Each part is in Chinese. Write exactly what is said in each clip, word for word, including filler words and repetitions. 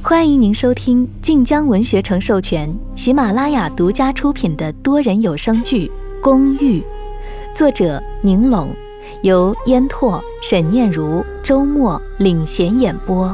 欢迎您收听晋江文学城授权、喜马拉雅独家出品的多人有声剧《公寓》，作者宁拢，由烟拓、沈念如、周末领衔演播。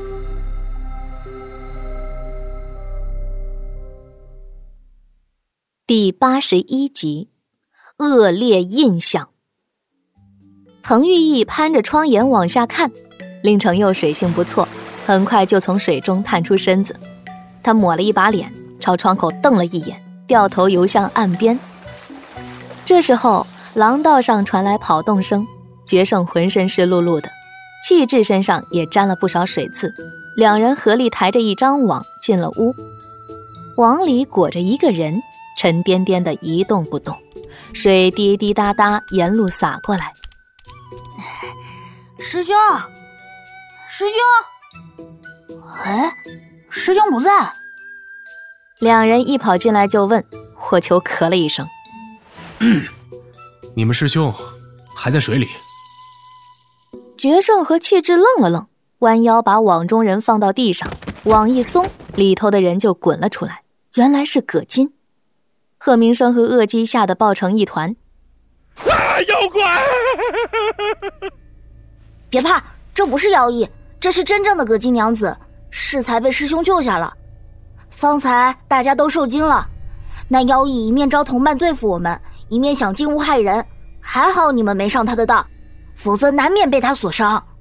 第八十一集，恶劣印象。滕玉义攀着窗沿往下看，令程佑水性不错，很快就从水中探出身子。他抹了一把脸，朝窗口瞪了一眼，掉头游向岸边。这时候廊道上传来跑动声，决胜浑身湿漉漉的，气质身上也沾了不少水渍，两人合力抬着一张网进了屋。网里裹着一个人，沉甸甸的一动不动，水滴滴答答沿路洒过来。 师兄，师兄，哎，师兄不在。 两人一跑进来就问，火球咳了一声， 嗯，你们师兄还在水里。 决胜和气质愣了愣，弯腰把网中人放到地上，网一松，里头的人就滚了出来，原来是葛金。贺明生和恶姬吓得抱成一团。 啊，妖怪！ 别怕，这不是妖异，这是真正的葛金娘子，适才被师兄救下了。方才大家都受惊了，那妖异一面招同伴对付我们，一面想进屋害人，还好你们没上他的当，否则难免被他所伤。 啊，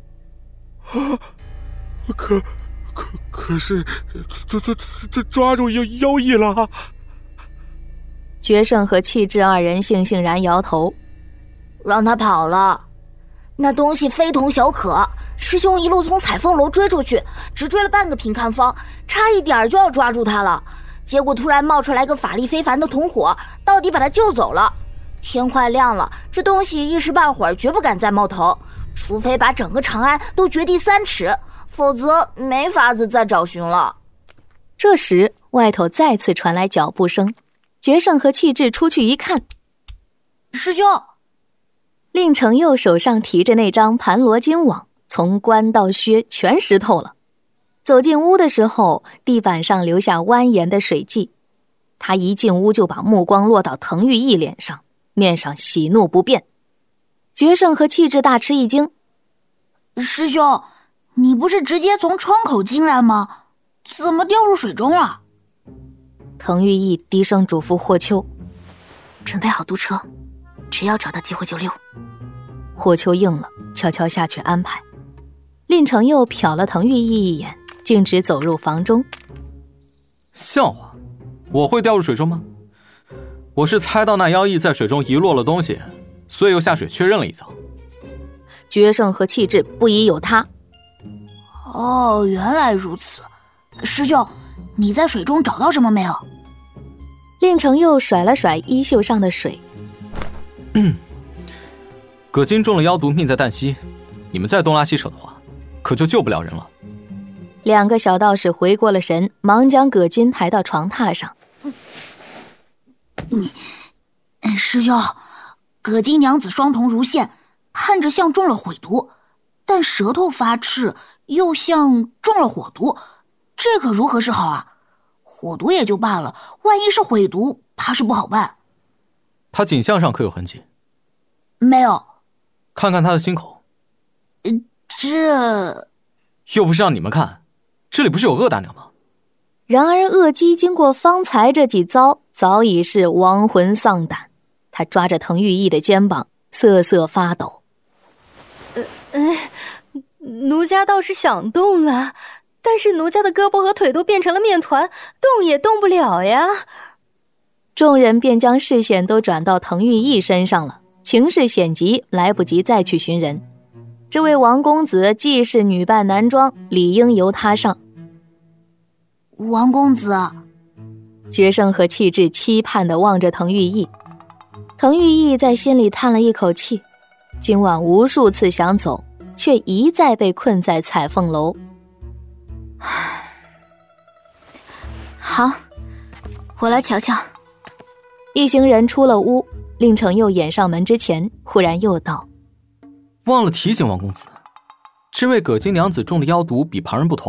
可可可是这这这抓住妖妖异了。 决胜和气质二人悻悻然摇头， 让他跑了。那东西非同小可，师兄一路从彩凤楼追出去，只追了半个平看方，差一点就要抓住他了，结果突然冒出来个法力非凡的同伙，到底把他救走了。天快亮了，这东西一时半会儿绝不敢再冒头，除非把整个长安都掘地三尺，否则没法子再找寻了。 这时外头再次传来脚步声，决胜和气质出去一看， 师兄。 令程佑手上提着那张盘罗金网，从冠到靴全湿透了。走进屋的时候，地板上留下蜿蜒的水迹。他一进屋就把目光落到滕玉义脸上，面上喜怒不变。决胜和气质大吃一惊， 师兄，你不是直接从窗口进来吗？怎么掉入水中了？ 滕玉义低声嘱咐霍秋， 准备好督车，只要找到机会就溜。 霍秋应了，悄悄下去安排。令程佑瞟了滕玉义一眼，径直走入房中。 笑话，我会掉入水中吗？我是猜到那妖异在水中遗落了东西，所以又下水确认了一遭。 决胜和气质不疑有他。 哦，原来如此。师兄，你在水中找到什么没有？ 令程佑甩了甩衣袖上的水。 嗯，葛金中了妖毒，命在旦夕，你们再东拉西扯的话，可就救不了人了。 两个小道士回过了神，忙将葛金抬到床榻上。 你，师兄，葛金娘子双瞳如线，看着像中了鬼毒，但舌头发赤，又像中了火毒，这可如何是好啊？火毒也就罢了，万一是鬼毒，怕是不好办。 他颈项上可有痕迹？ 没有。 看看他的心口。 这又不是让你们看，这里不是有恶大娘吗？ 然而恶姬经过方才这几遭，早已是亡魂丧胆。他抓着滕玉义的肩膀，瑟瑟发抖。 呃，哎，奴家倒是想动啊，但是奴家的胳膊和腿都变成了面团，动也动不了呀。 众人便将视线都转到滕玉义身上了，情势险急，来不及再去寻人。这位王公子既是女扮男装，理应由他上。 王公子， 决胜和气质期盼地望着滕玉义。滕玉义在心里叹了一口气，今晚无数次想走，却一再被困在彩凤楼。 好，我来瞧瞧。 一行人出了屋，令程佑掩上门之前，忽然又道： 忘了提醒王公子，这位葛金娘子中的妖毒比旁人不同，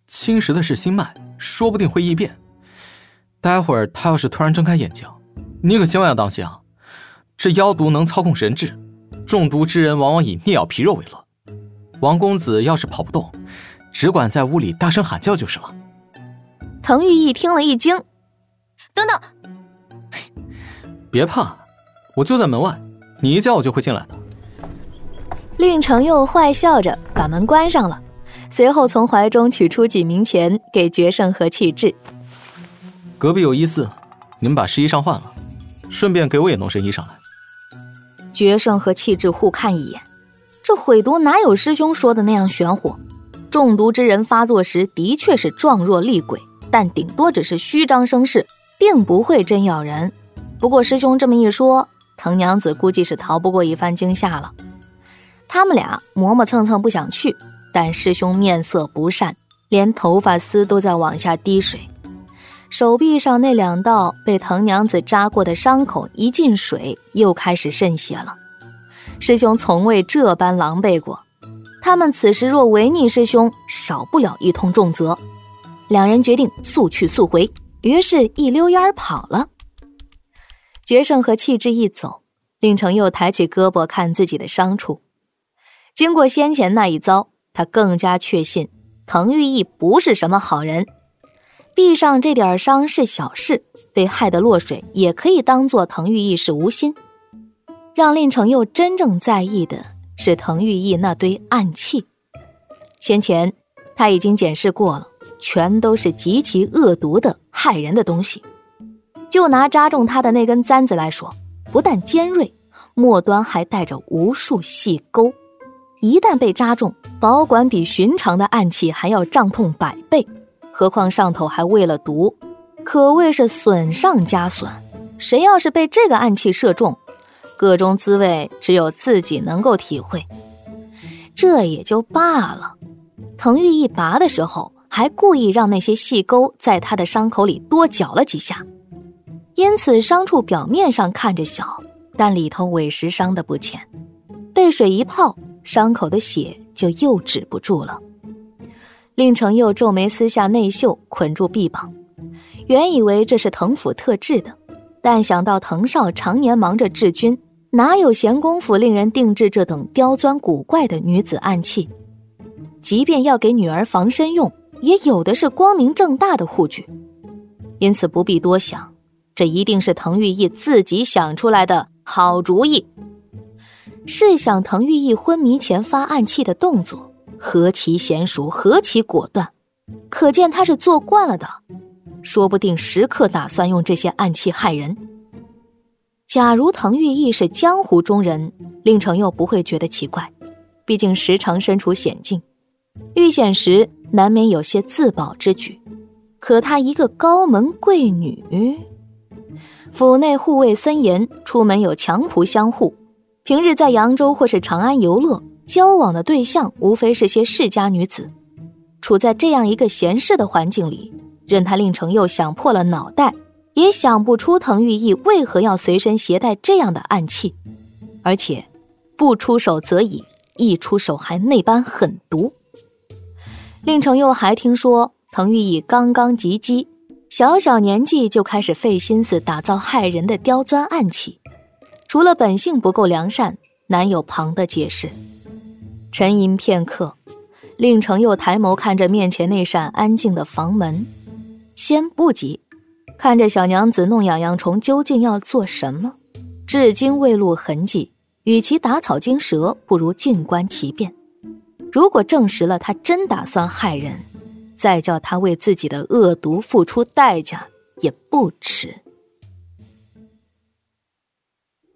侵蚀的是心脉，说不定会异变。待会儿他要是突然睁开眼睛，你可千万要当心啊！这妖毒能操控神智，中毒之人往往以啮咬皮肉为乐。王公子要是跑不动，只管在屋里大声喊叫就是了。 滕玉义听了一惊， 等等， 别怕，我就在门外，你一叫我就会进来的。 令程佑坏笑着把门关上了，随后从怀中取出几名钱给决胜和气质。 隔壁有衣肆，你们把湿衣裳换了，顺便给我也弄身衣裳来。 决胜和气质互看一眼，这毁毒哪有师兄说的那样玄乎？中毒之人发作时的确是状若厉鬼，但顶多只是虚张声势，并不会真咬人。不过师兄这么一说，藤娘子估计是逃不过一番惊吓了。他们俩磨磨蹭蹭不想去，但师兄面色不善，连头发丝都在往下滴水。手臂上那两道被藤娘子扎过的伤口一进水，又开始渗血了。师兄从未这般狼狈过，他们此时若违逆师兄，少不了一通重责。两人决定速去速回，于是一溜烟跑了。决胜和气质一走，令程又抬起胳膊看自己的伤处。经过先前那一遭，他更加确信滕玉义不是什么好人。臂上这点伤是小事，被害得落水也可以当作滕玉义是无心。让令程佑真正在意的是滕玉义那堆暗器。先前他已经检视过了，全都是极其恶毒的害人的东西。就拿扎中他的那根簪子来说，不但尖锐，末端还带着无数细钩，一旦被扎中，保管比寻常的暗器还要胀痛百倍，何况上头还喂了毒，可谓是损上加损。谁要是被这个暗器射中，各种滋味只有自己能够体会。这也就罢了，滕玉义拔的时候还故意让那些细钩在他的伤口里多搅了几下，因此伤处表面上看着小，但里头委实伤得不浅。被水一泡，伤口的血就又止不住了。令程佑皱眉撕下内袖捆住臂膀，原以为这是滕府特制的，但想到滕少常年忙着治军，哪有闲工夫令人定制这等刁钻古怪的女子暗器？即便要给女儿防身用，也有的是光明正大的护具。因此不必多想，这一定是滕玉义自己想出来的好主意。试想滕玉义昏迷前发暗器的动作，何其娴熟，何其果断，可见他是做惯了的，说不定时刻打算用这些暗器害人。假如滕玉义是江湖中人，令程又不会觉得奇怪，毕竟时常身处险境，遇险时难免有些自保之举。可她一个高门贵女，府内护卫森严，出门有强仆相护，平日在扬州或是长安游乐，交往的对象无非是些世家女子。处在这样一个闲适的环境里，任他令程又想破了脑袋，也想不出滕玉义为何要随身携带这样的暗器，而且不出手则已，一出手还那般狠毒。令程又还听说滕玉义刚刚及笄，小小年纪就开始费心思打造害人的刁钻暗器，除了本性不够良善，难有旁的解释。沉吟片刻，令程又抬眸看着面前那扇安静的房门，先不急，看着小娘子弄痒痒虫究竟要做什么，至今未露痕迹，与其打草惊蛇，不如静观其变。如果证实了他真打算害人，再叫他为自己的恶毒付出代价也不迟。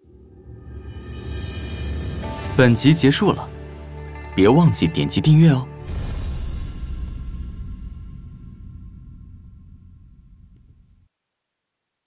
本集结束了，别忘记点击订阅哦。